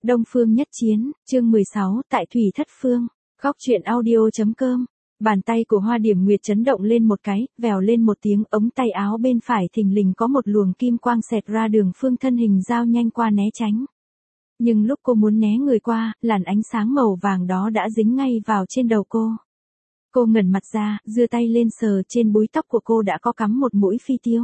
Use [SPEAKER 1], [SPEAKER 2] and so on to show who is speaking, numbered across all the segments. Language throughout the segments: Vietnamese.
[SPEAKER 1] Đông Phương Nhất Chiến, chương 16, tại Thủy Thất Phương, góc truyện audio.com. Bàn tay của Hoa Điểm Nguyệt chấn động lên một cái, vèo lên một tiếng, ống tay áo bên phải thình lình có một luồng kim quang xẹt ra đường phương, thân hình giao nhanh qua né tránh. Nhưng lúc cô muốn né người qua, làn ánh sáng màu vàng đó đã dính ngay vào trên đầu cô. Cô ngẩng mặt ra, giơ tay lên sờ, trên búi tóc của cô đã có cắm một mũi phi tiêu.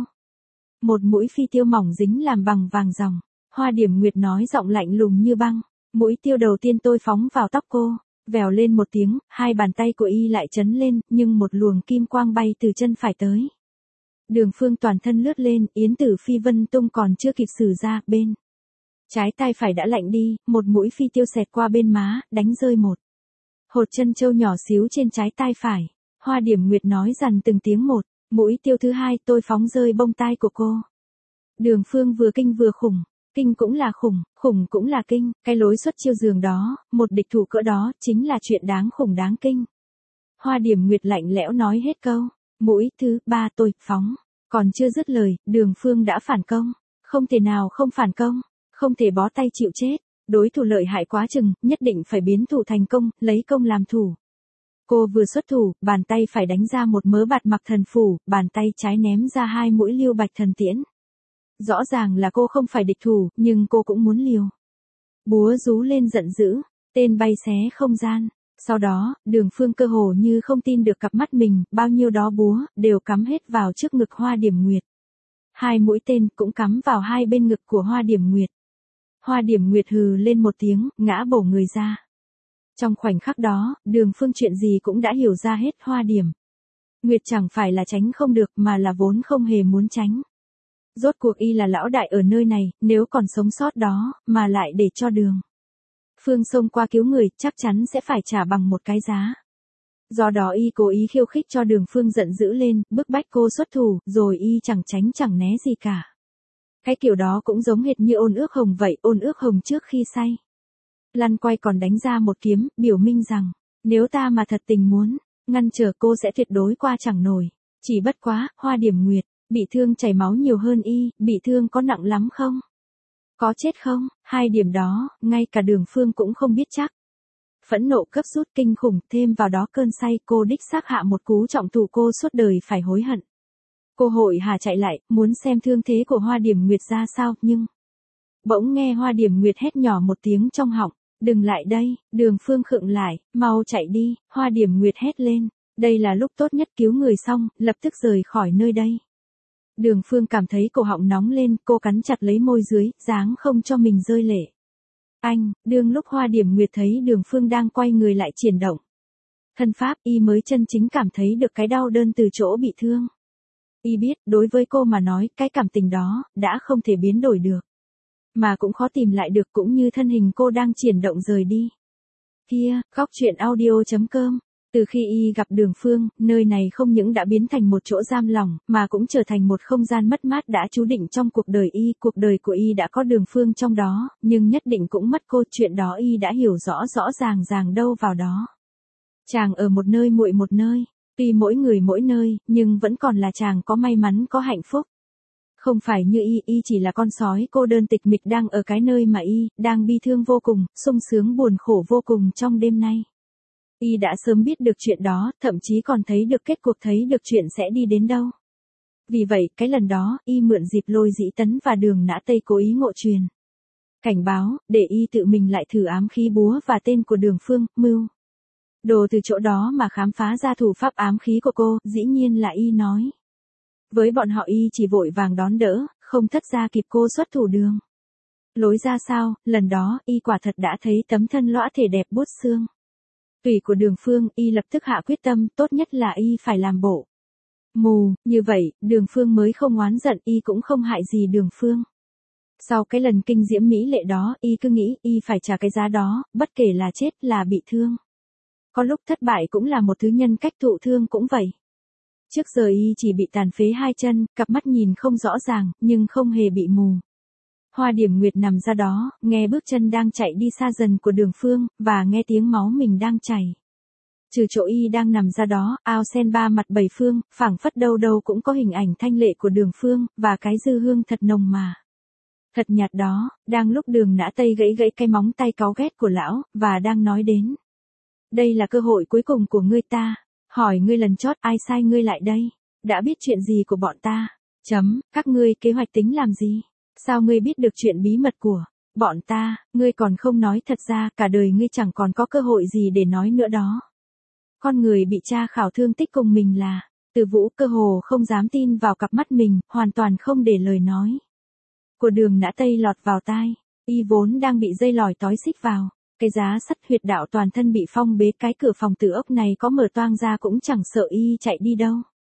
[SPEAKER 1] Một mũi phi tiêu mỏng dính làm bằng vàng ròng. Hoa Điểm Nguyệt nói giọng lạnh lùng như băng. Mũi tiêu đầu tiên tôi phóng vào tóc cô. Vèo lên một tiếng, hai bàn tay của y lại chấn lên, nhưng một luồng kim quang bay từ chân phải tới. Đường phương toàn thân lướt lên, yến tử phi vân tung còn chưa kịp sử ra, bên trái tay phải đã lạnh đi, một mũi phi tiêu xẹt qua bên má, đánh rơi một hột chân châu nhỏ xíu trên trái tay phải. Hoa Điểm Nguyệt nói dằn từng tiếng một. Mũi tiêu thứ hai tôi phóng rơi bông tai của cô. Đường phương vừa kinh vừa khủng. Kinh cũng là khủng, khủng cũng là kinh. Cái lối xuất chiêu giường đó, một địch thủ cỡ đó, chính là chuyện đáng khủng đáng kinh. Hoa Điểm Nguyệt lạnh lẽo nói hết câu. Mũi thứ ba tôi phóng. Còn chưa dứt lời, đường phương đã phản công. Không thể nào không phản công. Không thể bó tay chịu chết. Đối thủ lợi hại quá chừng, nhất định phải biến thủ thành công, lấy công làm thủ. Cô vừa xuất thủ, bàn tay phải đánh ra một mớ bạt mặc thần phủ, bàn tay trái ném ra hai mũi lưu bạch thần tiễn. Rõ ràng là cô không phải địch thủ, nhưng cô cũng muốn liều. Búa rú lên giận dữ, tên bay xé không gian. Sau đó, đường phương cơ hồ như không tin được cặp mắt mình, bao nhiêu đó búa, đều cắm hết vào trước ngực Hoa Điểm Nguyệt. Hai mũi tên cũng cắm vào hai bên ngực của Hoa Điểm Nguyệt. Hoa Điểm Nguyệt hừ lên một tiếng, ngã bổ người ra. Trong khoảnh khắc đó, đường phương chuyện gì cũng đã hiểu ra hết. Hoa Điểm Nguyệt chẳng phải là tránh không được mà là vốn không hề muốn tránh. Rốt cuộc y là lão đại ở nơi này, nếu còn sống sót đó, mà lại để cho đường phương xông qua cứu người, chắc chắn sẽ phải trả bằng một cái giá. Do đó y cố ý khiêu khích cho đường phương giận dữ lên, bức bách cô xuất thủ, rồi y chẳng tránh chẳng né gì cả. Cái kiểu đó cũng giống hệt như Ôn Ước Hồng vậy, Ôn Ước Hồng trước khi say lăn quay còn đánh ra một kiếm, biểu minh rằng, nếu ta mà thật tình muốn ngăn trở cô sẽ tuyệt đối qua chẳng nổi. Chỉ bất quá, Hoa Điểm Nguyệt bị thương chảy máu nhiều hơn y, bị thương có nặng lắm không? Có chết không? Hai điểm đó, ngay cả đường phương cũng không biết chắc. Phẫn nộ cấp rút kinh khủng, thêm vào đó cơn say, cô đích xác hạ một cú trọng thủ, cô suốt đời phải hối hận. Cô hội hà chạy lại, muốn xem thương thế của Hoa Điểm Nguyệt ra sao, nhưng bỗng nghe Hoa Điểm Nguyệt hét nhỏ một tiếng trong họng, đừng lại đây. Đường phương khựng lại, mau chạy đi. Hoa Điểm Nguyệt hét lên, đây là lúc tốt nhất cứu người, xong, lập tức rời khỏi nơi đây. Đường phương cảm thấy cổ họng nóng lên, cô cắn chặt lấy môi dưới, dáng không cho mình rơi lệ. Anh, đương lúc Hoa Điểm Nguyệt thấy đường phương đang quay người lại chuyển động thân pháp, y mới chân chính cảm thấy được cái đau đớn từ chỗ bị thương. Y biết, đối với cô mà nói, cái cảm tình đó, đã không thể biến đổi được. Mà cũng khó tìm lại được, cũng như thân hình cô đang chuyển động rời đi. Kia, góc truyện audio.com. Từ khi y gặp đường phương, nơi này không những đã biến thành một chỗ giam lỏng, mà cũng trở thành một không gian mất mát đã chú định trong cuộc đời y. Cuộc đời của y đã có đường phương trong đó, nhưng nhất định cũng mất cô. Chuyện đó y đã hiểu rõ ràng đâu vào đó. Chàng ở một nơi, muội một nơi. Tuy mỗi người mỗi nơi, nhưng vẫn còn là chàng có may mắn, có hạnh phúc. Không phải như y chỉ là con sói cô đơn tịch mịch đang ở cái nơi mà y đang bi thương vô cùng, sung sướng buồn khổ vô cùng trong đêm nay. Y đã sớm biết được chuyện đó, thậm chí còn thấy được kết cuộc, thấy được chuyện sẽ đi đến đâu. Vì vậy, cái lần đó, y mượn dịp Lôi Dĩ Tấn và Đường Nã Tây cố ý ngộ truyền cảnh báo, để y tự mình lại thử ám khí búa và tên của đường phương, mưu đồ từ chỗ đó mà khám phá ra thủ pháp ám khí của cô. Dĩ nhiên là y nói với bọn họ, y chỉ vội vàng đón đỡ, không thất ra kịp cô xuất thủ đường lối ra sao. Lần đó, y quả thật đã thấy tấm thân lõa thể đẹp buốt xương tủy của đường phương. Y lập tức hạ quyết tâm, tốt nhất là y phải làm bộ mù, như vậy, đường phương mới không oán giận, y cũng không hại gì đường phương. Sau cái lần kinh diễm mỹ lệ đó, y cứ nghĩ y phải trả cái giá đó, bất kể là chết là bị thương. Có lúc thất bại cũng là một thứ nhân cách, thụ thương cũng vậy. Trước giờ y chỉ bị tàn phế hai chân, cặp mắt nhìn không rõ ràng, nhưng không hề bị mù. Hoa Điểm Nguyệt nằm ra đó, nghe bước chân đang chạy đi xa dần của đường phương, và nghe tiếng máu mình đang chảy. Trừ chỗ y đang nằm ra đó, ao sen ba mặt bảy phương, phảng phất đâu đâu cũng có hình ảnh thanh lệ của đường phương, và cái dư hương thật nồng mà Thật nhạt đó, đang lúc Đường Nã Tây gãy gãy cái móng tay cáu ghét của lão, và đang nói đến. Đây là cơ hội cuối cùng của ngươi ta. Hỏi ngươi lần chót ai sai ngươi lại đây? Đã biết chuyện gì của bọn ta? Các ngươi kế hoạch tính làm gì? Sao ngươi biết được chuyện bí mật của bọn ta? Ngươi còn không nói, thật ra cả đời ngươi chẳng còn có cơ hội gì để nói nữa đó. Con người bị tra khảo thương tích cùng mình là Từ Vũ cơ hồ không dám tin vào cặp mắt mình, hoàn toàn không để lời nói của Đường Nã Tây lọt vào tai. Y vốn đang bị dây lòi tói xích vào cái giá sắt, huyệt đạo toàn thân bị phong bế, cái cửa phòng tử ốc này có mở toang ra cũng chẳng sợ y chạy đi đâu.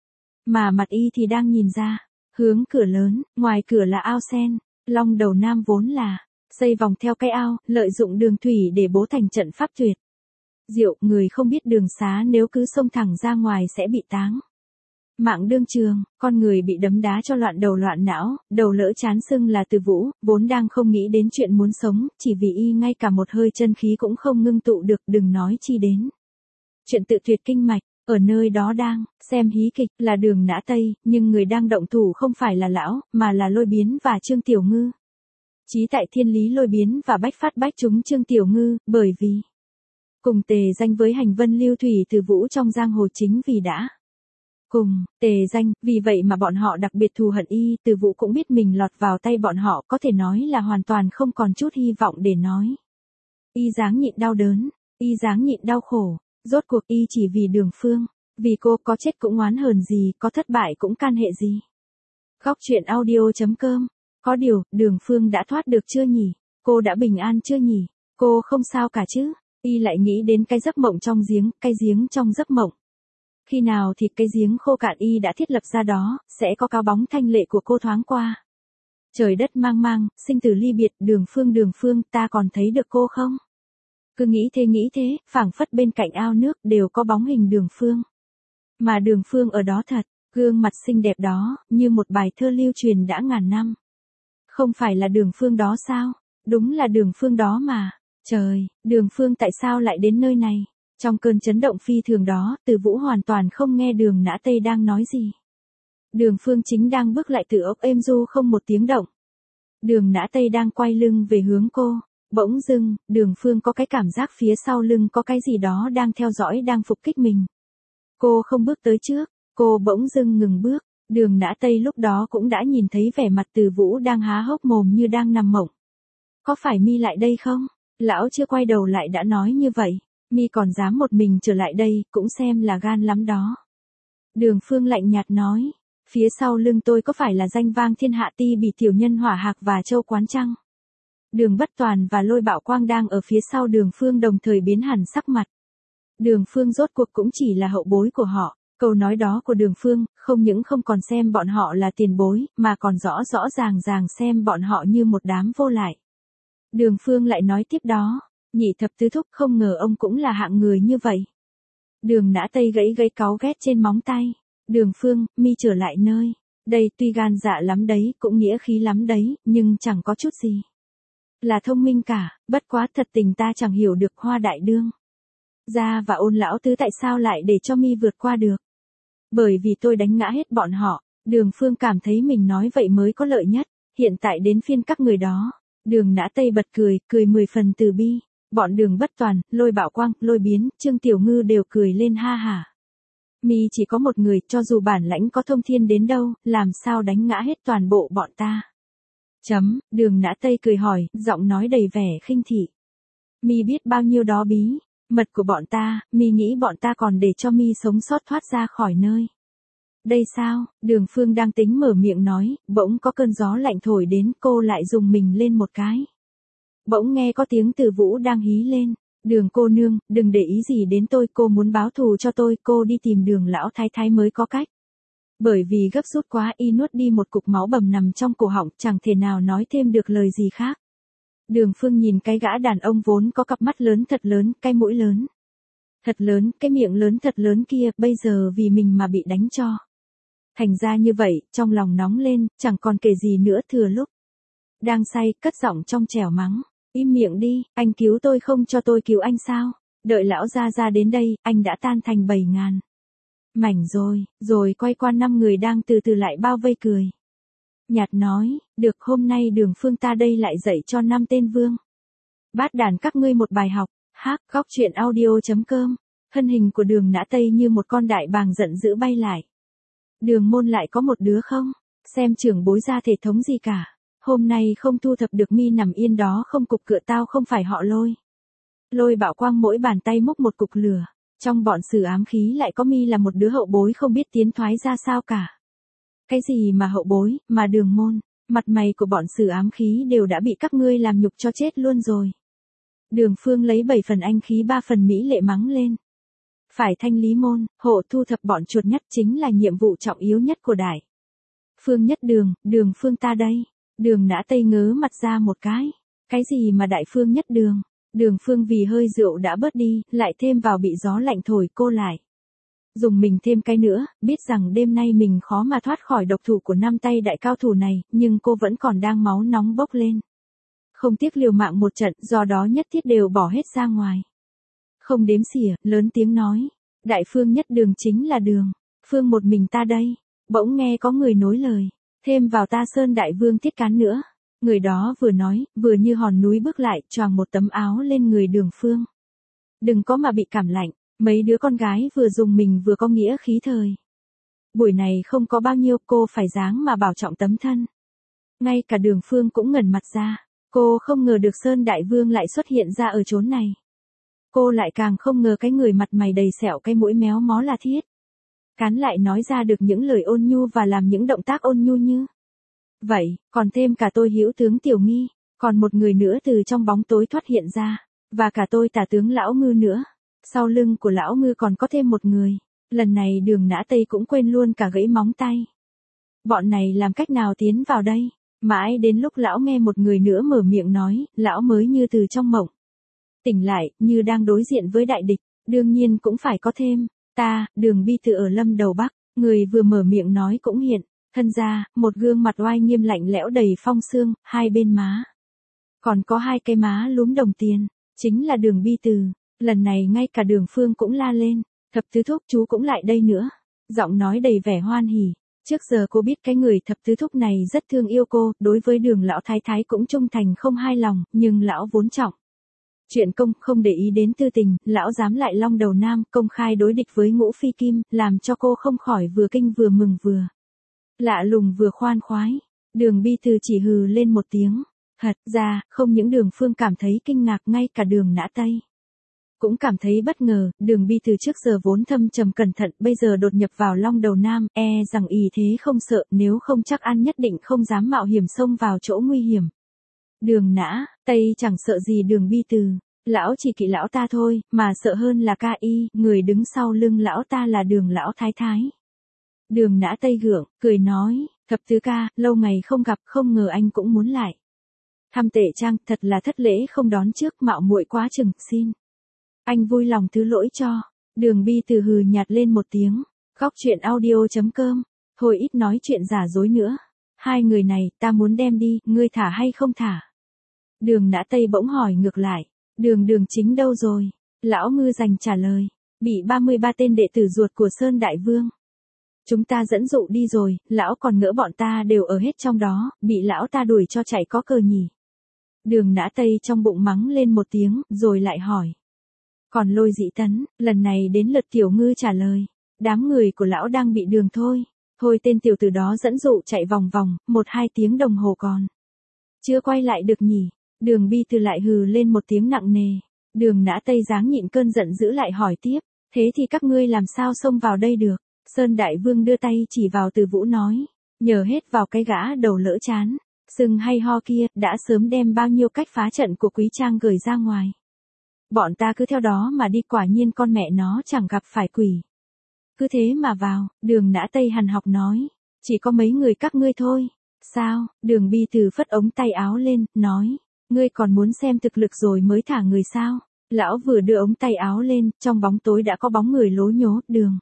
[SPEAKER 1] Mà mặt y thì đang nhìn ra hướng cửa lớn, ngoài cửa là ao sen. Long Đầu Nam vốn là xây vòng theo cái ao, lợi dụng đường thủy để bố thành trận pháp tuyệt diệu, người không biết đường xá nếu cứ xông thẳng ra ngoài sẽ bị táng mạng đương trường. Con người bị đấm đá cho loạn đầu loạn não, đầu lỡ chán sưng là Từ Vũ, vốn đang không nghĩ đến chuyện muốn sống, chỉ vì y ngay cả một hơi chân khí cũng không ngưng tụ được, đừng nói chi đến chuyện tự tuyệt kinh mạch. Ở nơi đó đang xem hí kịch là Đường Nã Tây, nhưng người đang động thủ không phải là lão, mà là Lôi Biến và Trương Tiểu Ngư. Chí tại thiên lý, Lôi Biến và bách phát bách trúng Trương Tiểu Ngư, bởi vì cùng tề danh với hành vân lưu thủy Từ Vũ trong giang hồ, chính vì đã cùng tề danh, vì vậy mà bọn họ đặc biệt thù hận y. Từ Vũ cũng biết mình lọt vào tay bọn họ, có thể nói là hoàn toàn không còn chút hy vọng để nói. Y dáng nhịn đau đớn, y dáng nhịn đau khổ, rốt cuộc y chỉ vì Đường Phương, vì cô, có chết cũng oán hờn gì, có thất bại cũng can hệ gì. Góc truyện audio.com. Có điều, Đường Phương đã thoát được chưa nhỉ? Cô đã bình an chưa nhỉ? Cô không sao cả chứ? Y lại nghĩ đến cái giấc mộng trong giếng, cái giếng trong giấc mộng. Khi nào thì cái giếng khô cạn y đã thiết lập ra đó, sẽ có cái bóng thanh lệ của cô thoáng qua. Trời đất mang mang, sinh tử ly biệt, Đường Phương, ta còn thấy được cô không? Cứ nghĩ thế, phảng phất bên cạnh ao nước đều có bóng hình Đường Phương. Mà Đường Phương ở đó thật, gương mặt xinh đẹp đó, như một bài thơ lưu truyền đã ngàn năm. Không phải là Đường Phương đó sao? Đúng là Đường Phương đó mà. Trời, Đường Phương tại sao lại đến nơi này? Trong cơn chấn động phi thường đó, Từ Vũ hoàn toàn không nghe Đường Nã Tây đang nói gì. Đường Phương chính đang bước lại từ ốc êm du không một tiếng động. Đường Nã Tây đang quay lưng về hướng cô. Bỗng dưng, Đường Phương có cái cảm giác phía sau lưng có cái gì đó đang theo dõi, đang phục kích mình. Cô không bước tới trước, cô bỗng dưng ngừng bước. Đường Nã Tây lúc đó cũng đã nhìn thấy vẻ mặt Từ Vũ đang há hốc mồm như đang nằm mộng. Có phải mi lại đây không? Lão chưa quay đầu lại đã nói như vậy. Mi còn dám một mình trở lại đây, cũng xem là gan lắm đó. Đường Phương lạnh nhạt nói. Phía sau lưng tôi có phải là danh vang thiên hạ Ti Bỉ tiểu nhân Hỏa Hạc và Châu Quán chăng? Đường Bất Toàn và Lôi Bảo Quang đang ở phía sau Đường Phương đồng thời biến hẳn sắc mặt. Đường Phương rốt cuộc cũng chỉ là hậu bối của họ. Câu nói đó của Đường Phương, không những không còn xem bọn họ là tiền bối, mà còn rõ ràng xem bọn họ như một đám vô lại. Đường Phương lại nói tiếp đó. Nhị thập tứ thúc, không ngờ ông cũng là hạng người như vậy. Đường Nã Tây gãy cáu ghét trên móng tay. Đường Phương, mi trở lại nơi đây tuy gan dạ lắm đấy, cũng nghĩa khí lắm đấy, nhưng chẳng có chút gì là thông minh cả, bất quá thật tình ta chẳng hiểu được Hoa đại đương gia và Ôn lão tứ tại sao lại để cho mi vượt qua được. Bởi vì tôi đánh ngã hết bọn họ. Đường Phương cảm thấy mình nói vậy mới có lợi nhất. Hiện tại đến phiên các người đó. Đường Nã Tây bật cười 10 phần từ bi. Bọn Đường Bất Toàn, Lôi Bảo Quang, Lôi Biến, Trương Tiểu Ngư đều cười lên ha hả. Mi chỉ có một người, cho dù bản lãnh có thông thiên đến đâu, làm sao đánh ngã hết toàn bộ bọn ta. Đường Nã Tây cười hỏi, giọng nói đầy vẻ khinh thị. Mi biết bao nhiêu đó bí mật của bọn ta, mi nghĩ bọn ta còn để cho mi sống sót thoát ra khỏi nơi đây sao? Đường Phương đang tính mở miệng nói, bỗng có cơn gió lạnh thổi đến, cô lại rùng mình lên một cái. Bỗng nghe có tiếng Từ Vũ đang hí lên. Đường cô nương, đừng để ý gì đến tôi, cô muốn báo thù cho tôi, cô đi tìm Đường lão thái thái mới có cách. Bởi vì gấp rút quá, y nuốt đi một cục máu bầm nằm trong cổ họng, chẳng thể nào nói thêm được lời gì khác. Đường Phương nhìn cái gã đàn ông vốn có cặp mắt lớn thật lớn, cái mũi lớn thật lớn, cái miệng lớn thật lớn kia, bây giờ vì mình mà bị đánh cho thành ra như vậy, trong lòng nóng lên, chẳng còn kể gì nữa, thừa lúc đang say, cất giọng trong trẻo mắng. Im miệng đi, anh cứu tôi không cho tôi cứu anh sao? Đợi lão ra đến đây, anh đã tan thành 7.000 mảnh rồi quay qua 5 người đang từ từ lại bao vây cười. Nhạt nói, được hôm nay Đường Phương ta đây lại dạy cho 5 tên vương. Bát đàn các ngươi một bài học, góc truyện audio.com. Thân hình của Đường Nã Tây như một con đại bàng giận dữ bay lại. Đường môn lại có một đứa không? Xem trưởng bối ra thể thống gì cả. Hôm nay không thu thập được mi nằm yên đó không cục cựa tao không phải họ Lôi. Lôi Bạo Quang mỗi bàn tay múc một cục lửa. Trong bọn sử ám khí lại có mi là một đứa hậu bối không biết tiến thoái ra sao cả. Cái gì mà hậu bối, mà Đường môn, mặt mày của bọn sử ám khí đều đã bị các ngươi làm nhục cho chết luôn rồi. Đường Phương lấy 7 phần anh khí 3 phần mỹ lệ mắng lên. Phải thanh lý môn, hộ thu thập bọn chuột nhất chính là nhiệm vụ trọng yếu nhất của đại. Phương nhất Đường, Đường Phương ta đây. Đường Nã Tây ngớ mặt ra một cái. Cái gì mà đại phương nhất Đường? Đường Phương vì hơi rượu đã bớt đi, lại thêm vào bị gió lạnh thổi cô lại. Dùng mình thêm cái nữa, biết rằng đêm nay mình khó mà thoát khỏi độc thủ của 5 tay đại cao thủ này, nhưng cô vẫn còn đang máu nóng bốc lên. Không tiếc liều mạng một trận, do đó nhất thiết đều bỏ hết ra ngoài. Không đếm xỉa, lớn tiếng nói. Đại phương nhất Đường chính là Đường. Phương một mình ta đây. Bỗng nghe có người nối lời. Thêm vào ta Sơn Đại Vương Thiết Cán nữa. Người đó vừa nói, vừa như hòn núi bước lại, choàng một tấm áo lên người Đường Phương. Đừng có mà bị cảm lạnh. Mấy đứa con gái vừa dùng mình vừa có nghĩa khí thời. Buổi này không có bao nhiêu, cô phải dáng mà bảo trọng tấm thân. Ngay cả Đường Phương cũng ngẩn mặt ra. Cô không ngờ được Sơn Đại Vương lại xuất hiện ra ở chốn này. Cô lại càng không ngờ cái người mặt mày đầy sẹo cái mũi méo mó là Thiết Cán lại nói ra được những lời ôn nhu và làm những động tác ôn nhu như vậy, còn thêm cả tôi hữu tướng Tiểu Nghi, còn một người nữa từ trong bóng tối thoát hiện ra, và cả tôi tả tướng Lão Ngư nữa. Sau lưng của Lão Ngư còn có thêm một người. Lần này Đường Nã Tây cũng quên luôn cả gãy móng tay. Bọn này làm cách nào tiến vào đây? Mãi đến lúc lão nghe một người nữa mở miệng nói, lão mới như từ trong mộng tỉnh lại, như đang đối diện với đại địch. Đương nhiên cũng phải có thêm. Ta, Đường Bi Từ ở Lâm Đầu Bắc. Người vừa mở miệng nói cũng hiện thân ra, một gương mặt oai nghiêm lạnh lẽo đầy phong sương, hai bên má còn có 2 cái má lúm đồng tiền, chính là Đường Bi Từ. Lần này ngay cả Đường Phương cũng la lên. Thập tứ thúc chú cũng lại đây nữa. Giọng nói đầy vẻ hoan hỉ. Trước giờ cô biết cái người thập tứ thúc này rất thương yêu cô, đối với Đường lão thái thái cũng trung thành không hai lòng, nhưng lão vốn trọng chuyện công, không để ý đến tư tình, lão dám lại Long Đầu Nam, công khai đối địch với Ngũ Phi Kim, làm cho cô không khỏi vừa kinh vừa mừng vừa lạ lùng vừa khoan khoái. Đường Bi Từ chỉ hừ lên một tiếng. Thật ra, không những Đường Phương cảm thấy kinh ngạc, ngay cả Đường Nã Tây cũng cảm thấy bất ngờ. Đường Bi Từ trước giờ vốn thâm trầm cẩn thận, bây giờ đột nhập vào Long Đầu Nam, rằng ý thế không sợ, nếu không chắc ăn nhất định không dám mạo hiểm xông vào chỗ nguy hiểm. Đường Nã Tây chẳng sợ gì Đường Bi Từ, lão chỉ kỵ lão ta thôi, mà sợ hơn là ca y, người đứng sau lưng lão ta là Đường lão thái thái. Đường Nã Tây gượng, cười nói, thập tứ ca, lâu ngày không gặp, không ngờ anh cũng muốn lại thăm Tể Trang, thật là thất lễ không đón trước, mạo muội quá chừng, xin anh vui lòng thứ lỗi cho. Đường Bi Từ hừ nhạt lên một tiếng. Góc truyện audio.com. Thôi ít nói chuyện giả dối nữa. 2 người này, ta muốn đem đi, ngươi thả hay không thả? Đường Nã Tây bỗng hỏi ngược lại. Đường chính đâu rồi? Lão Ngư dành trả lời. Bị 33 tên đệ tử ruột của Sơn Đại Vương chúng ta dẫn dụ đi rồi, lão còn ngỡ bọn ta đều ở hết trong đó, bị lão ta đuổi cho chạy có cờ nhỉ. Đường Nã Tây trong bụng mắng lên một tiếng, rồi lại hỏi. Còn Lôi Dị Tấn, lần này đến lượt Tiểu Ngư trả lời. Đám người của lão đang bị Đường thôi tên tiểu tử đó dẫn dụ chạy vòng vòng, 1-2 tiếng đồng hồ còn chưa quay lại được nhỉ. Đường Bi Từ lại hừ lên một tiếng nặng nề. Đường Nã Tây dáng nhịn cơn giận dữ lại hỏi tiếp. Thế thì các ngươi làm sao xông vào đây được? Sơn Đại Vương đưa tay chỉ vào Từ Vũ nói. Nhờ hết vào cái gã đầu lỡ chán sưng hay ho kia, đã sớm đem bao nhiêu cách phá trận của Quý Trang gửi ra ngoài. Bọn ta cứ theo đó mà đi, quả nhiên con mẹ nó chẳng gặp phải quỷ. Cứ thế mà vào. Đường Nã Tây hằn học nói. Chỉ có mấy người các ngươi thôi. Sao? Đường Bi Từ phất ống tay áo lên, nói. Ngươi còn muốn xem thực lực rồi mới thả người sao? Lão vừa đưa ống tay áo lên, trong bóng tối đã có bóng người lố nhố. Đường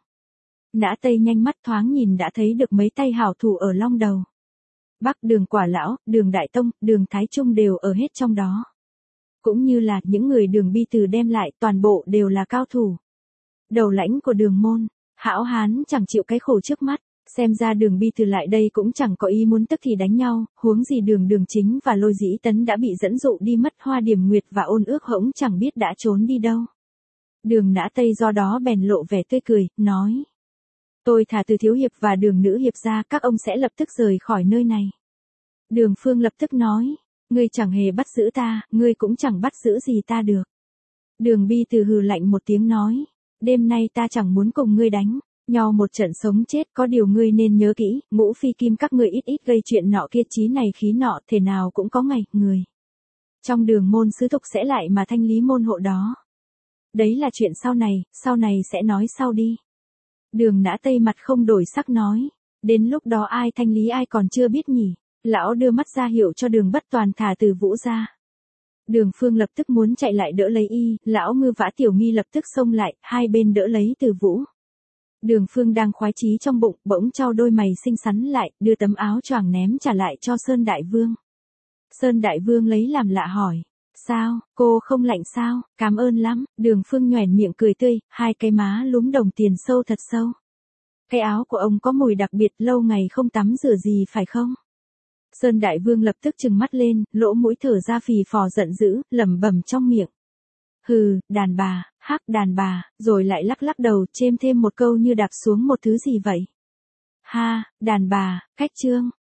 [SPEAKER 1] Nã Tây nhanh mắt thoáng nhìn đã thấy được mấy tay hảo thủ ở Long Đầu Bắc. Đường Quả Lão, Đường Đại Tông, Đường Thái Trung đều ở hết trong đó. Cũng như là những người Đường Bi Từ đem lại, toàn bộ đều là cao thủ đầu lãnh của Đường môn. Hão hán chẳng chịu cái khổ trước mắt. Xem ra Đường Bi từ lại đây cũng chẳng có ý muốn tức thì đánh nhau, huống gì Đường Chính và Lôi Dĩ Tấn đã bị dẫn dụ đi mất, Hoa Điểm Nguyệt và Ôn Ước Hỗn chẳng biết đã trốn đi đâu. Đường Nã Tây do đó bèn lộ vẻ tươi cười, nói. Tôi thả Từ thiếu hiệp và Đường nữ hiệp ra, các ông sẽ lập tức rời khỏi nơi này. Đường Phương lập tức nói, ngươi chẳng hề bắt giữ ta, ngươi cũng chẳng bắt giữ gì ta được. Đường Bi từ hừ lạnh một tiếng nói, đêm nay ta chẳng muốn cùng ngươi đánh nhau một trận sống chết, có điều ngươi nên nhớ kỹ, Ngũ Phi Kim các ngươi ít gây chuyện nọ kia, chí này khí nọ, thể nào cũng có ngày, người trong Đường môn sứ thục sẽ lại mà thanh lý môn hộ đó. Đấy là chuyện sau này sẽ nói sau đi. Đường Nã Tây mặt không đổi sắc nói, đến lúc đó ai thanh lý ai còn chưa biết nhỉ. Lão đưa mắt ra hiệu cho Đường Bất Toàn thả Từ Vũ ra. Đường Phương lập tức muốn chạy lại đỡ lấy y, lão Ngư Vã Tiểu Nghi lập tức xông lại, hai bên đỡ lấy Từ Vũ. Đường Phương đang khoái chí trong bụng, bỗng chau đôi mày xinh xắn lại, đưa tấm áo choàng ném trả lại cho Sơn Đại Vương. Sơn Đại Vương lấy làm lạ hỏi, sao, cô không lạnh sao, cảm ơn lắm. Đường Phương nhoẻn miệng cười tươi, hai cái má lúm đồng tiền sâu thật sâu. Cái áo của ông có mùi đặc biệt, lâu ngày không tắm rửa gì phải không? Sơn Đại Vương lập tức trừng mắt lên, lỗ mũi thở ra phì phò giận dữ, lẩm bẩm trong miệng. Hừ, đàn bà, hắc đàn bà, rồi lại lắc đầu, chêm thêm một câu như đạp xuống một thứ gì vậy. Ha, đàn bà, cách trương.